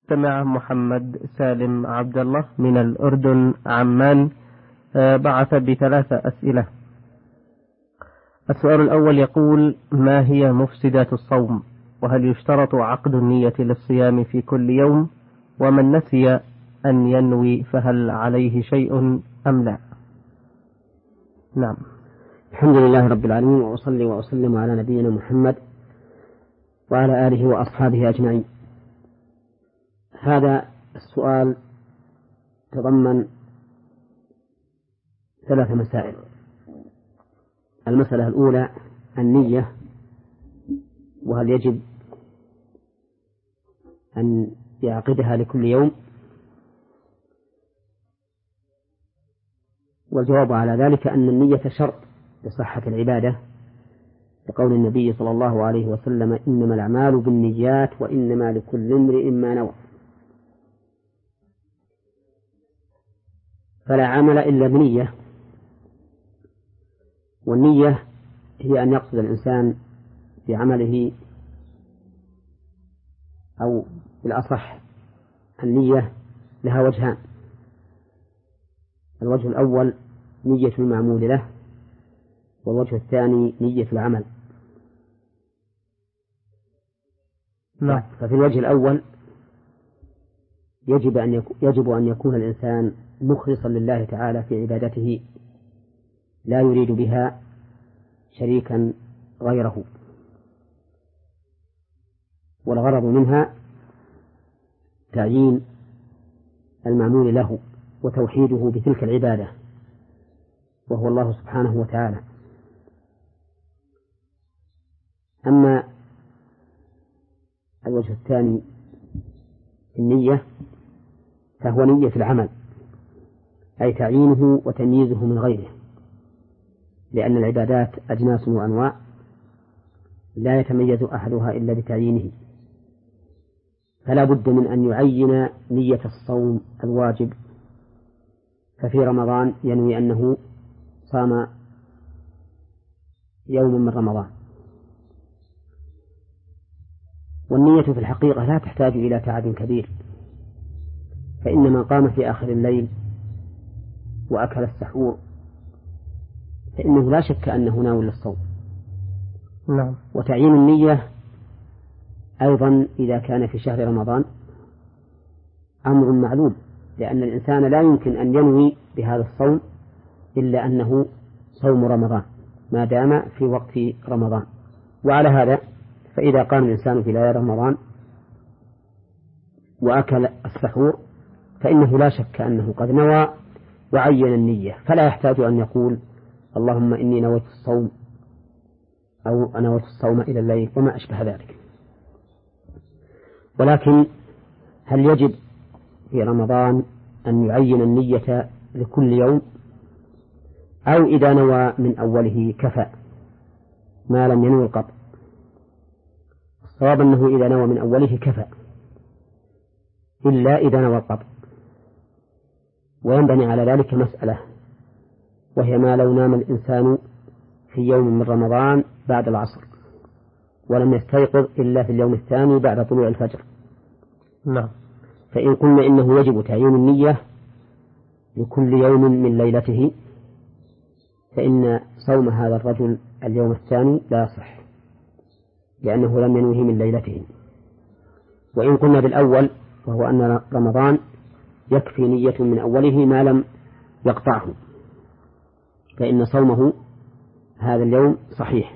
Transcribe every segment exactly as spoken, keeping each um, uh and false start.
المستمع محمد سالم عبد الله من الأردن عمان بعث بثلاث أسئلة. السؤال الأول يقول: ما هي مفسدات الصوم؟ وهل يشترط عقد النية للصيام في كل يوم؟ ومن نسي أن ينوي فهل عليه شيء أم لا؟ نعم. الحمد لله رب العالمين، وأصلي وأسلم على نبينا محمد وعلى آله وأصحابه أجمعين. هذا السؤال تضمن ثلاث مسائل. المسألة الأولى النية، وهل يجب أن يعقدها لكل يوم؟ والجواب على ذلك أن النية شرط لصحة العبادة، لقول النبي صلى الله عليه وسلم: إنما الأعمال بالنيات وإنما لكل امرئ ما نوى. فلا عمل إلا بنية، والنية هي أن يقصد الإنسان في عمله، أو بالأصح النية لها وجهان: الوجه الأول نية المعمول له، والوجه الثاني نية العمل. لا. ففي الوجه الأول يجب أن يجب أن يكون الإنسان مخلصا لله تعالى في عبادته، لا يريد بها شريكا غيره، والغرض منها تعيين المعمول له وتوحيده بتلك العبادة، وهو الله سبحانه وتعالى. أما الوجه الثاني النية فهو نية العمل، أي تعيينه وتمييزه من غيره، لأن العبادات أجناس وأنواع لا يتميز أحدها إلا بتعيينه، فلا بد من أن يعين نية الصوم الواجب. ففي رمضان ينوي أنه صام يوم من رمضان. والنية في الحقيقة لا تحتاج إلى تعب كبير، فإن من قام في آخر الليل وأكل السحور فإنه لا شك أنه ناوي للصوم. نعم. وتعيين النية أيضا إذا كان في شهر رمضان أمر معلوم، لأن الإنسان لا يمكن أن ينوي بهذا الصوم إلا أنه صوم رمضان ما دام في وقت رمضان. وعلى هذا فإذا قام الإنسان في ليالي رمضان وأكل السحور فإنه لا شك أنه قد نوى وعين النية، فلا يحتاج أن يقول: اللهم إني نويت الصوم، أو نويت الصوم إلى الليل، وما أشبه ذلك. ولكن هل يجب في رمضان أن يعين النية لكل يوم، أو إذا نوى من أوله كفى ما لم ينوي القطع؟ الصواب أنه إذا نوى من أوله كفى، إلا إذا نوى القطع. وينبني على ذلك مسألة، وهي ما لو نام الإنسان في يوم من رمضان بعد العصر ولم يستيقظ إلا في اليوم الثاني بعد طلوع الفجر. نعم. فإن قلنا إنه يجب تعيين النية لكل يوم من ليلته، فإن صوم هذا الرجل اليوم الثاني لا يصح، لأنه لم ينوه من ليلته. وإن قلنا بالأول، وهو أن رمضان يكفي نية من أوله ما لم يقطعه، فإن صومه هذا اليوم صحيح،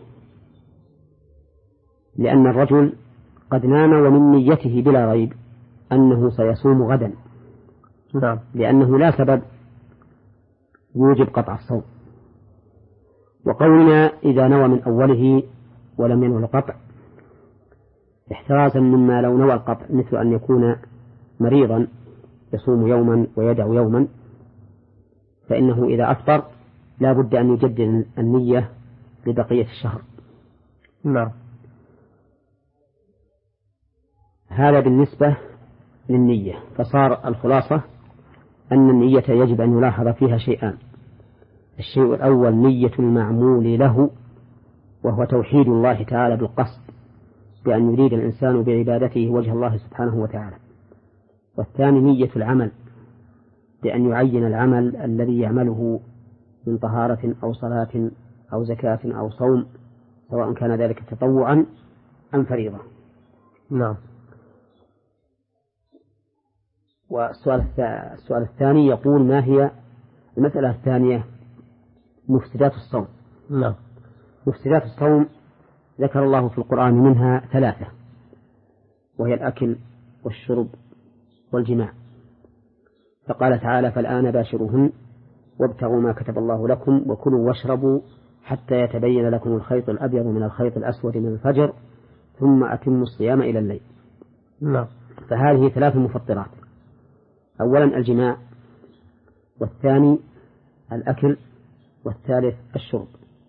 لأن الرجل قد نام ومن نيته بلا ريب أنه سيصوم غدا، نعم، لأنه لا سبب يوجب قطع الصوم. وقولنا إذا نوى من أوله ولم ينوي القطع احترازا مما لو نوى القطع، مثل أن يكون مريضا يصوم يوما ويدع يوما، فإنه إذا أفطر لا بد أن يجدد النية لبقية الشهر. نعم. هذا بالنسبة للنية. فصار الخلاصة أن النية يجب أن يلاحظ فيها شيئان: الشيء الأول نية المعمول له، وهو توحيد الله تعالى بالقصد، بأن يريد الإنسان بعبادته وجه الله سبحانه وتعالى. والثاني نية العمل بأن يعين العمل الذي يعمله من طهارة أو صلاة أو زكاة أو صوم، سواء كان ذلك تطوعا أم فريضة. نعم. والسؤال السؤال الثاني يقول: ما هي المسألة الثانية؟ مفسدات الصوم. نعم. مفسدات الصوم ذكر الله في القرآن منها ثلاثة، وهي الأكل والشرب والجماع، فقال تعالى: فالآن باشروهن وابتغوا ما كتب الله لكم وكلوا واشربوا حتى يتبين لكم الخيط الأبيض من الخيط الأسود من الفجر ثم أتموا الصيام إلى الليل. نعم. فهذه ثلاث مفطرات: أولا الجماع، والثاني الأكل، والثالث الشرب.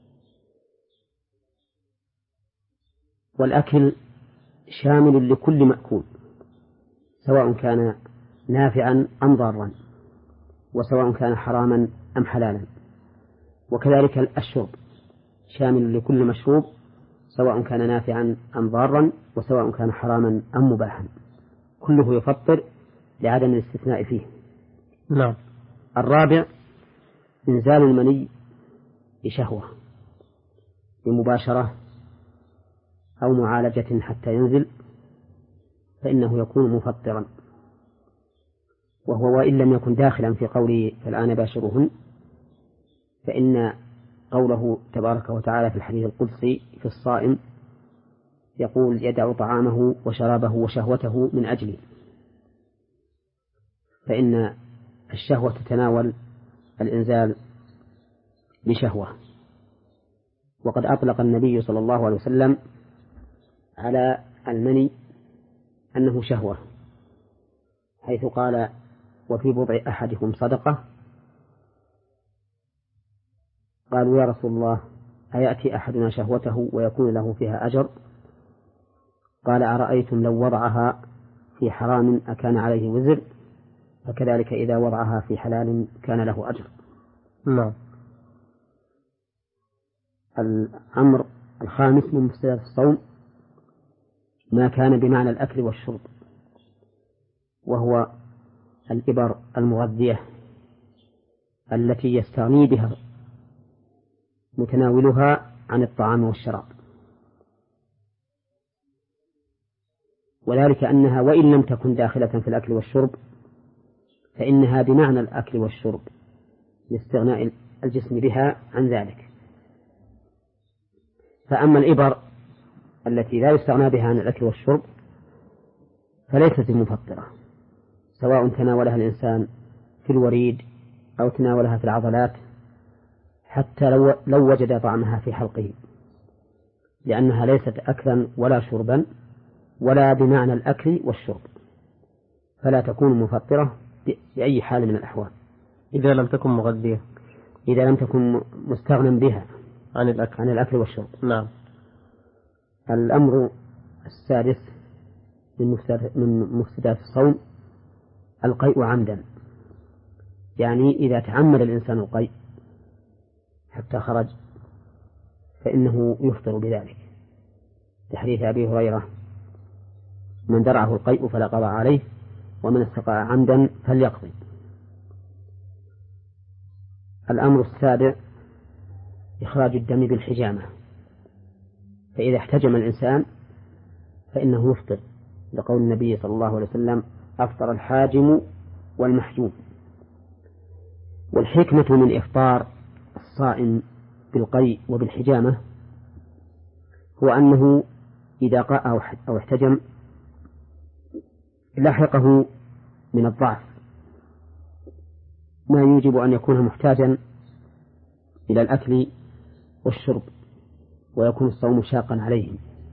والأكل شامل لكل مأكول، سواء كان نافعا أم ضارا، وسواء كان حراما أم حلالا. وكذلك الشرب شامل لكل مشروب، سواء كان نافعا أم ضارا، وسواء كان حراما أم مباحا، كله يفطر لعدم الاستثناء فيه. نعم. الرابع إنزال المني بشهوة، بمباشرة أو معالجة حتى ينزل، فإنه يكون مفطرا، وهو وإن لم يكن داخلا في قوله فالآن باشرهن، فإن قوله تبارك وتعالى في الحديث القدسي في الصائم يقول: يدع طعامه وشرابه وشهوته من أجلي، فإن الشهوة تتناول الإنزال بشهوة. وقد أطلق النبي صلى الله عليه وسلم على المني أنه شهوة، حيث قال: وفي بضع أحدكم صدقة. قالوا: يا رسول الله، أيأتي أحدنا شهوته ويكون له فيها أجر؟ قال: أرأيتم لو وضعها في حرام أكان عليه وزر؟ فكذلك إذا وضعها في حلال كان له أجر. نعم. الأمر الخامس من مفسدات الصوم ما كان بمعنى الأكل والشرب، وهو الإبر المغذية التي يستغني بها متناولها عن الطعام والشراب، وذلك أنها وإن لم تكن داخلة في الأكل والشرب فإنها بمعنى الأكل والشرب لاستغناء الجسم بها عن ذلك. فأما الإبر التي لا يستغنى بها عن الأكل والشرب فليست مفطرة، سواء تناولها الإنسان في الوريد أو تناولها في العضلات، حتى لو, لو وجد طعمها في حلقه، لأنها ليست أكلا ولا شربا ولا بمعنى الأكل والشرب، فلا تكون مفطرة بأي حال من الأحوال إذا لم تكن مغذية، إذا لم تكن مستغنى بها عن الأكل عن الأكل والشرب. نعم. الأمر السادس من مفسدات الصوم القيء عمدا، يعني إذا تعمد الإنسان القيء حتى خرج فإنه يفطر بذلك، لحديث أبي هريرة: من درعه القيء فلا قضاء عليه ومن استقاء عمدا فليقضي. الأمر السابع إخراج الدم بالحجامة، فإذا احتجم الإنسان فإنه يفطر، لقول النبي صلى الله عليه وسلم: أفطر الحاجم والمحجوم. والحكمة من إفطار الصائم بالقيء وبالحجامة هو أنه إذا قاء أو احتجم لحقه من الضعف ما يوجب أن يكون محتاجا إلى الأكل والشرب، ويكون الصوم شاقا عليه.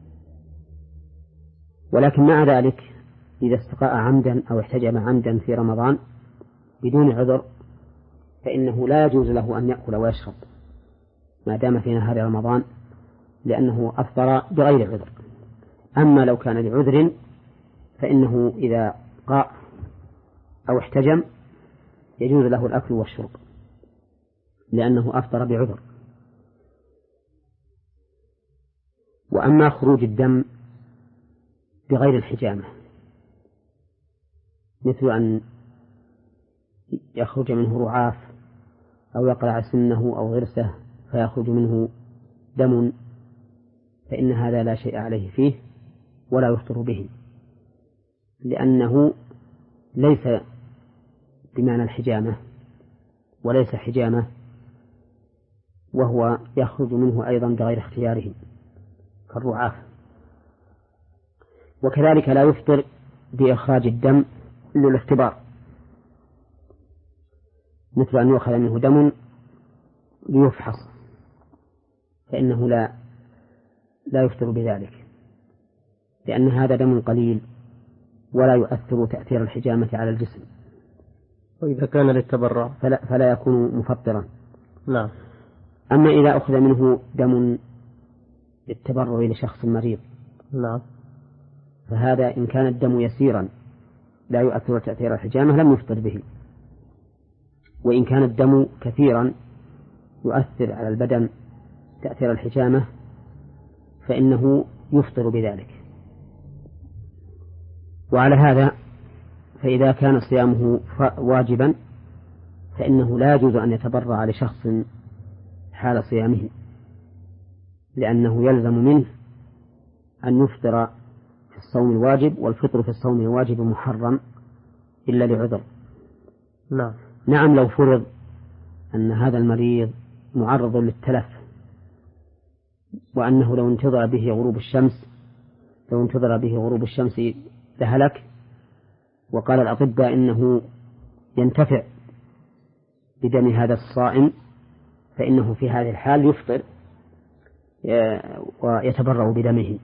ولكن مع ذلك إذا استقاء عمدا أو احتجم عمدا في رمضان بدون عذر فإنه لا يجوز له أن يأكل ويشرب ما دام في نهار رمضان، لأنه أفطر بغير عذر. أما لو كان لعذر فإنه إذا قاء أو احتجم يجوز له الأكل والشرب، لأنه أفطر بعذر. وأما خروج الدم بغير الحجامة مثل أن يخرج منه رعاف أو يقلع سنه أو غرسه فيخرج منه دم، فإن هذا لا شيء عليه فيه ولا يفطر به، لأنه ليس بمعنى الحجامة وليس حجامة، وهو يخرج منه أيضا بغير اختياره كالرعاف. وكذلك لا يفطر بإخراج الدم للاختبار، مثل أن يؤخذ منه دم ليفحص، فإنه لا لا يفطر بذلك، لأن هذا دم قليل ولا يؤثر تأثير الحجامة على الجسم. وإذا كان للتبرع فلا, فلا يكون مفطرا. نعم. أما إذا أخذ منه دم للتبرع لشخص مريض، نعم، فهذا إن كان الدم يسيرا لا يؤثر تأثير الحجامة لم يفطر به، وإن كان الدم كثيرا يؤثر على البدن تأثير الحجامة فإنه يفطر بذلك. وعلى هذا فإذا كان صيامه واجبا فإنه لا يجوز أن يتبرع لشخص حال صيامه، لأنه يلزم منه أن يفطر في الصوم الواجب، والفطر في الصوم الواجب محرم إلا لعذر. نعم. نعم، لو فرض أن هذا المريض معرض للتلف، وأنه لو انتظر به غروب الشمس لو انتظر به غروب الشمس لهلك، وقال الأطباء إنه ينتفع بدم هذا الصائم، فإنه في هذه الحال يفطر ويتبرع بدمه،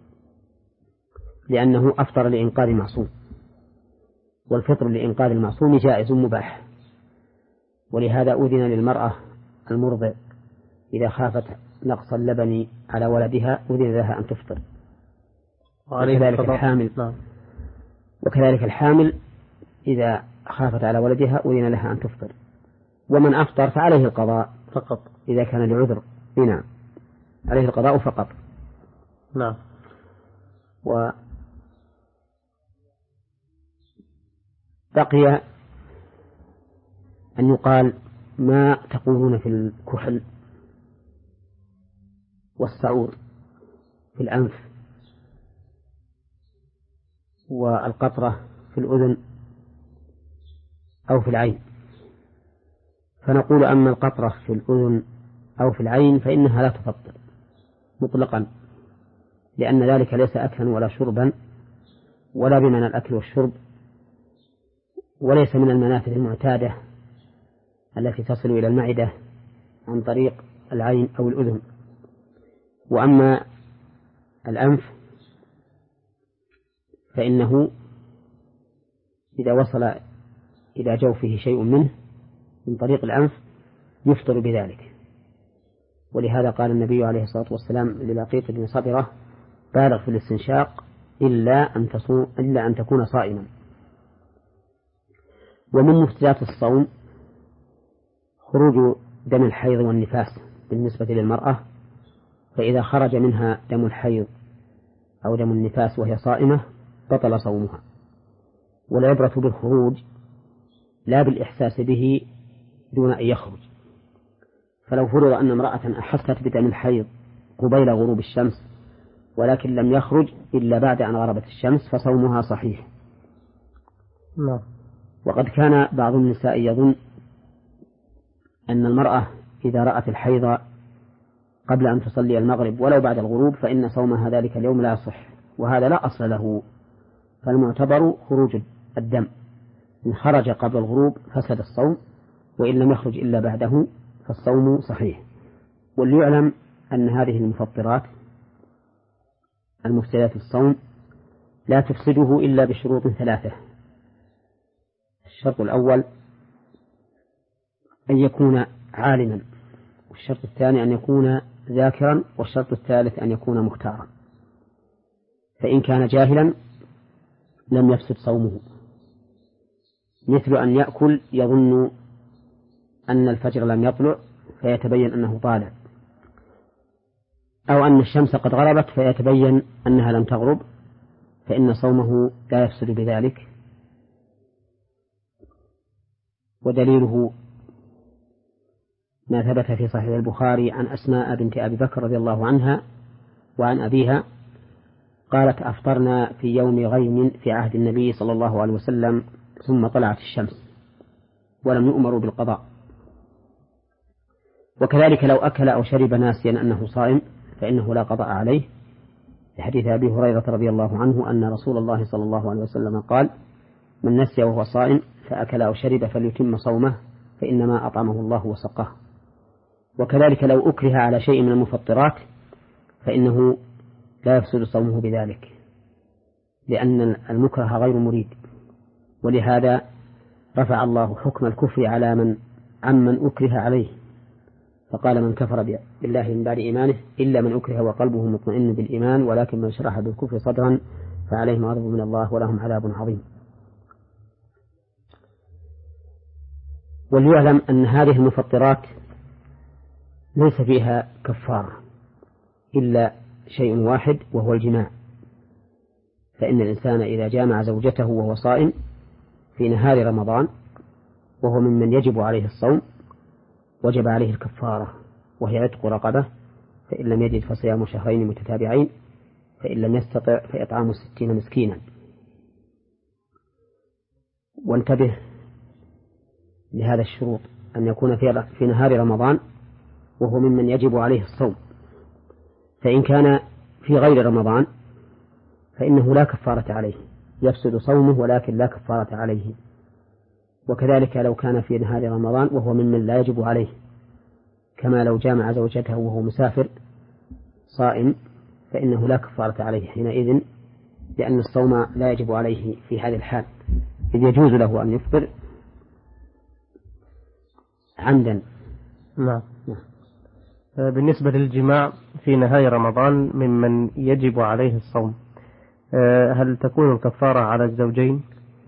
لأنه أفطر لإنقاذ معصوم، والفطر لإنقاذ المعصوم جائز مباح. ولهذا أذن للمرأة المرضع إذا خافت نقص اللبن على ولدها أذن لها أن تفطر، وكذلك الحامل نعم. وكذلك الحامل إذا خافت على ولدها أذن لها أن تفطر. ومن أفطر فعليه القضاء فقط إذا كان لعذر. نعم، عليه القضاء فقط. نعم. وبقي أن يقال ما تقولون في الكحل والسعور في الأنف والقطرة في الأذن أو في العين. فنقول أما القطرة في الأذن أو في العين فإنها لا تفطر مطلقا، لأن ذلك ليس أكلا ولا شربا ولا بمعنى الأكل والشرب، وليس من المنافذ المعتادة التي تصل إلى المعدة عن طريق العين أو الأذن. وأما الأنف فإنه إذا وصل إلى جوفه شيء منه من طريق الأنف يفطر بذلك. ولهذا قال النبي عليه الصلاة والسلام للقيط بن صبرة: بالغ في الاستنشاق إلا أن تصوم إلا أن تكون صائما. ومن مفسدات الصوم خروج دم الحيض والنفاس بالنسبة للمرأة، فإذا خرج منها دم الحيض أو دم النفاس وهي صائمة بطل صومها. والعبرة بالخروج لا بالإحساس به دون أن يخرج. فلو فرض أن امرأة أحست بدم الحيض قبيل غروب الشمس ولكن لم يخرج إلا بعد أن غربت الشمس فصومها صحيح. لا. وقد كان بعض النساء يظن أن المرأة إذا رأت الحيض قبل أن تصلي المغرب ولو بعد الغروب فإن صومها ذلك اليوم لا يصح، وهذا لا أصل له. فالمعتبر خروج الدم، إن خرج قبل الغروب فسد الصوم، وإن لم يخرج إلا بعده فالصوم صحيح. وليعلم أن هذه المفطرات المفسدات الصوم لا تفسده إلا بشروط ثلاثة. الشرط الأول أن يكون عالما، والشرط الثاني أن يكون ذاكرا، والشرط الثالث أن يكون مختارا. فإن كان جاهلا لم يفسد صومه، مثل أن يأكل يظن أن الفجر لم يطلع فيتبين أنه طالع، أو أن الشمس قد غربت فيتبين أنها لم تغرب، فإن صومه لا يفسد بذلك. ودليله ما ثبت في صحيح البخاري عن أسماء بنت أبي بكر رضي الله عنها وعن أبيها قالت أفطرنا في يوم غيم في عهد النبي صلى الله عليه وسلم ثم طلعت الشمس ولم يؤمروا بالقضاء. وكذلك لو أكل أو شرب ناسيا أنه صائم فإنه لا قضاء عليه، لحديث أبي هريرة رضي الله عنه أن رسول الله صلى الله عليه وسلم قال: من نسي وهو صائم فأكل أو شرب فليتم صومه فإنما أطعمه الله وسقاه. وكذلك لو أكره على شيء من المفطرات فإنه لا يفسد صومه بذلك، لأن المكره غير مريد، ولهذا رفع الله حكم الكفر على من عمن أكره عليه، فقال: من كفر بالله من بعد إيمانه إلا من أكره وقلبه مطمئن بالإيمان ولكن من شرح بالكفر صدرا فعليهم غضب من الله ولهم عذاب عظيم. وليعلم أن هذه المفطرات ليس فيها كفارة إلا شيء واحد وهو الجماع، فإن الإنسان إذا جامع زوجته وهو صائم في نهار رمضان وهو ممن يجب عليه الصوم وجب عليه الكفارة، وهي عتق رقبة، فإن لم يجد فصيام شهرين متتابعين، فإن لم يستطع فإطعام ستين مسكينا. وانتبه لهذا الشروط، أن يكون في نهار رمضان وهو ممن يجب عليه الصوم، فإن كان في غير رمضان فإنه لا كفارة عليه، يفسد صومه ولكن لا كفارة عليه. وكذلك لو كان في نهار رمضان وهو ممن لا يجب عليه، كما لو جامع زوجته وهو مسافر صائم فإنه لا كفارة عليه حينئذ، لأن الصوم لا يجب عليه في هذه الحال، إذ يجوز له أن يفطر عمدا. نعم. بالنسبة للجماع في نهاية رمضان ممن يجب عليه الصوم، هل تكون الكفارة على الزوجين؟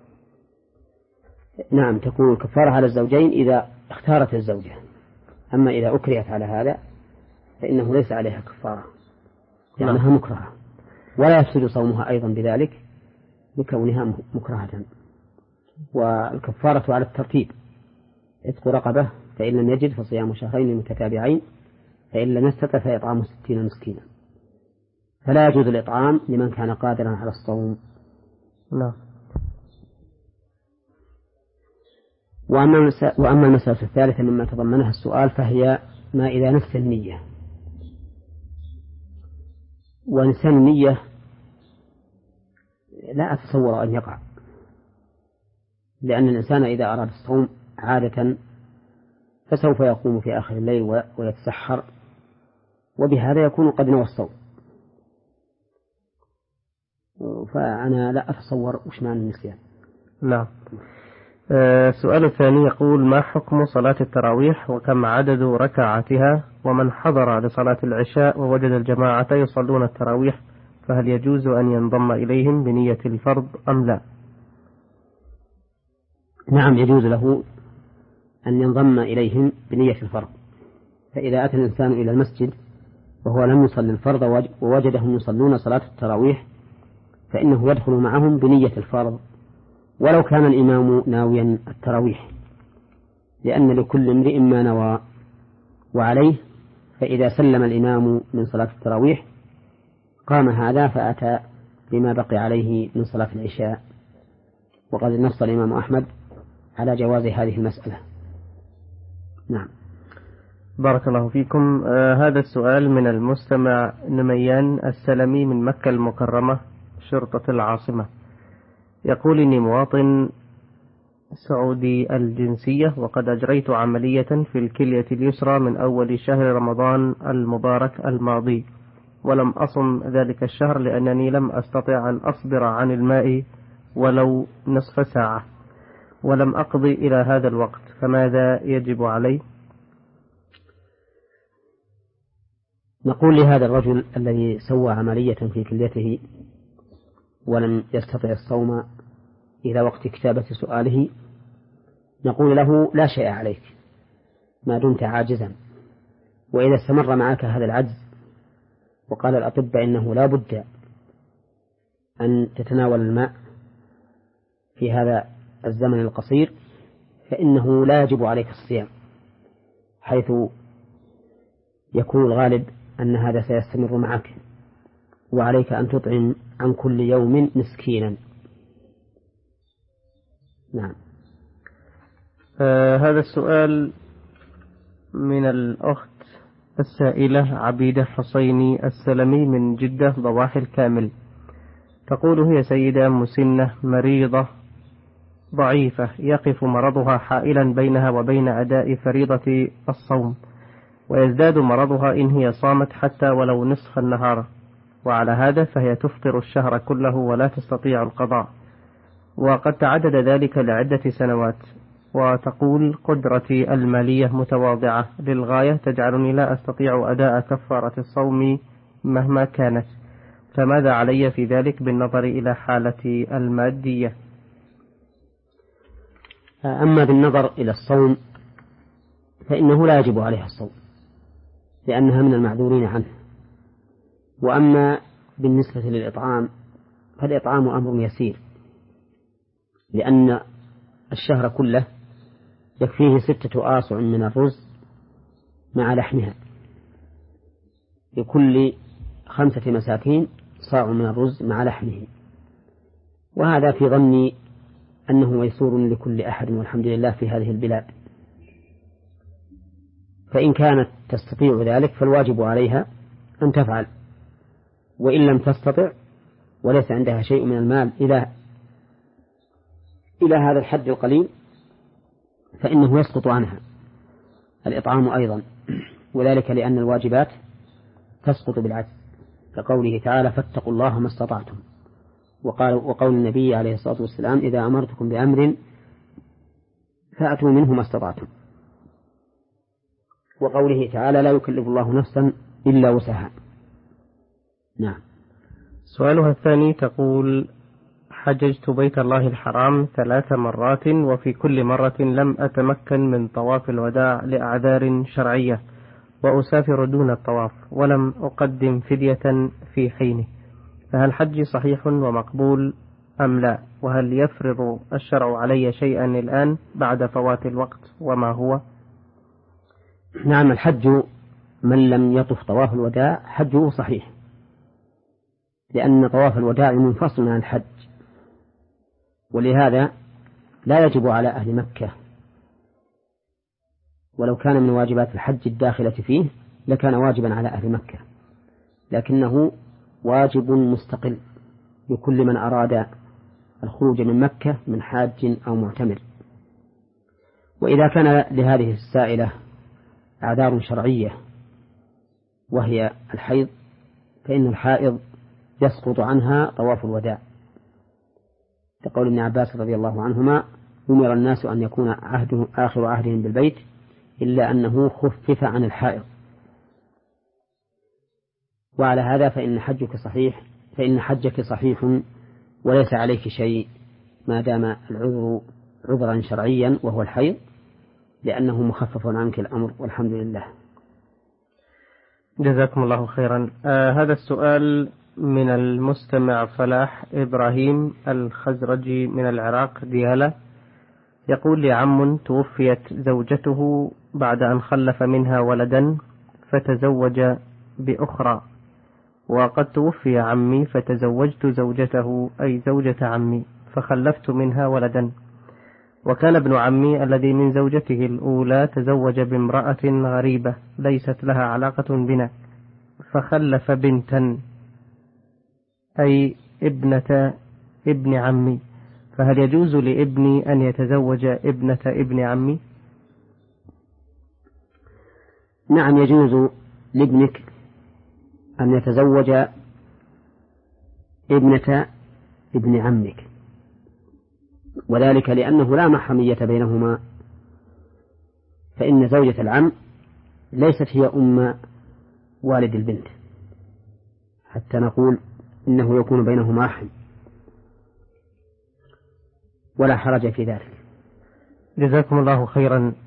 نعم، تكون الكفارة على الزوجين إذا اختارت الزوجة، أما إذا أكرهت على هذا فإنه ليس عليها كفارة لأنها نعم. مكرهة، ولا يفسد صومها أيضا بذلك لكونها مكرهة. والكفارة على الترتيب: عتق رقبة، فإن لم يجد فصيام شهرين متتابعين، فإن لم يستطع فإطعام ستين مسكينا. فلا يجوز الإطعام لمن كان قادرا على الصوم. نعم. وأما المسألة الثالثة مما تضمنها السؤال فهي ما إذا نسي النية. ونسيان النية لا أتصور أن يقع، لأن الإنسان إذا أراد الصوم عادة فسوف يقوم في آخر الليل ويتسحر، وبهذا يكون قد نوى الصوم. فأنا لا أتصور وش معنى النسيان. نعم. السؤال الثاني يقول: ما حكم صلاة التراويح وكم عدد ركعاتها؟ ومن حضر لصلاة العشاء ووجد الجماعة يصلون التراويح فهل يجوز أن ينضم إليهم بنية الفرض أم لا؟ نعم، يجوز له أن ينضم إليهم بنية الفرض. فإذا أتى الإنسان إلى المسجد وهو لم يصل الفرض ووجدهم يصلون صلاة التراويح فإنه يدخل معهم بنية الفرض ولو كان الإمام ناويا التراويح، لأن لكل امرئ ما نوى. وعليه فإذا سلم الإمام من صلاة التراويح قام هذا فأتى بما بقي عليه من صلاة العشاء. وقد نص الإمام أحمد على جواز هذه المسألة. نعم. بارك الله فيكم. آه هذا السؤال من المستمع نميان السلمي من مكة المكرمة شرطة العاصمة، يقول: إني مواطن سعودي الجنسية وقد أجريت عملية في الكلية اليسرى من أول شهر رمضان المبارك الماضي، ولم أصم ذلك الشهر لأنني لم أستطع أن أصبر عن الماء ولو نصف ساعة، ولم أقضي إلى هذا الوقت، فماذا يجب علي؟ نقول لهذا الرجل الذي سوى عملية في كليته ولم يستطع الصوم إلى وقت كتابة سؤاله، نقول له: لا شيء عليك ما دمت عاجزا. وإذا استمر معك هذا العجز وقال الأطباء إنه لا بد أن تتناول الماء في هذا الزمن القصير، فإنه لا يجب عليك الصيام، حيث يكون الغالب أن هذا سيستمر معك، وعليك أن تطعم عن كل يوم مسكينا. نعم. آه هذا السؤال من الأخت السائلة عبيدة حسيني السلمي من جدة ضواحي الكامل، تقول: هي سيدة مسنة مريضة ضعيفة يقف مرضها حائلا بينها وبين أداء فريضة الصوم، ويزداد مرضها إن هي صامت حتى ولو نصف النهار، وعلى هذا فهي تفطر الشهر كله ولا تستطيع القضاء، وقد تعدد ذلك لعدة سنوات. وتقول: قدرتي المالية متواضعة للغاية تجعلني لا أستطيع أداء كفارة الصوم مهما كانت، فماذا علي في ذلك بالنظر إلى حالتي المادية؟ أما بالنظر إلى الصوم فإنه لا يجب عليها الصوم لأنها من المعذورين عنه. وأما بالنسبة للإطعام فالإطعام أمر يسير، لأن الشهر كله يكفيه ستة آصع من الرز مع لحمها، لكل خمسة مساكين صاع من الرز مع لحمه، وهذا في ظني أنه ميسور لكل أحد والحمد لله في هذه البلاد. فإن كانت تستطيع ذلك فالواجب عليها أن تفعل، وإن لم تستطع وليس عندها شيء من المال إلى إلى هذا الحد القليل فإنه يسقط عنها الإطعام أيضا، وذلك لأن الواجبات تسقط بالعجز، كقوله تعالى: فاتقوا الله ما استطعتم، وقال وقول النبي عليه الصلاة والسلام: إذا أمرتكم بأمر فأتوا منه ما استطعتم، وقوله تعالى: لا يكلف الله نفسا إلا وسعها. نعم. سؤالها الثاني تقول: حججت بيت الله الحرام ثلاث مرات، وفي كل مرة لم أتمكن من طواف الوداع لأعذار شرعية، وأسافر دون الطواف، ولم أقدم فدية في حينه، فهل حجي صحيح ومقبول أم لا؟ وهل يفرض الشرع علي شيئا الآن بعد فوات الوقت، وما هو؟ نعم، الحج من لم يطف طواف الوداع حجه صحيح، لأن طواف الوداع منفصل عن الحج، ولهذا لا يجب على أهل مكة، ولو كان من واجبات الحج الداخلة فيه لكان واجبا على أهل مكة، لكنه واجب مستقل لكل من أراد الخروج من مكة من حاج أو معتمر. وإذا كان لهذه السائلة أعذار شرعية وهي الحيض، فإن الحائض يسقط عنها طواف الوداع، كقول ابن عباس رضي الله عنهما: أمر الناس أن يكون عهده آخر عهدهم بالبيت إلا أنه خفف عن الحائض. وعلى هذا فإن حجك صحيح فإن حجك صحيح وليس عليك شيء ما دام العذر عذرا شرعيا وهو الحيض، لأنه مخفف عنك الأمر والحمد لله. جزاكم الله خيرا. آه هذا السؤال من المستمع فلاح إبراهيم الخزرجي من العراق ديالى، يقول: لي عم توفيت زوجته بعد أن خلف منها ولدا فتزوج بأخرى، وقد توفي عمي فتزوجت زوجته أي زوجة عمي فخلفت منها ولدا، وكان ابن عمي الذي من زوجته الأولى تزوج بامرأة غريبة ليست لها علاقة بنا فخلف بنتا أي ابنة ابن عمي، فهل يجوز لابني أن يتزوج ابنة ابن عمي؟ نعم، يجوز لابنك أن يتزوج ابنة ابن عمك، وذلك لأنه لا محرمية بينهما، فإن زوجة العم ليست هي أم والد البنت حتى نقول إنه يكون بينهما رحم، ولا حرج في ذلك. جزاكم الله خيرا.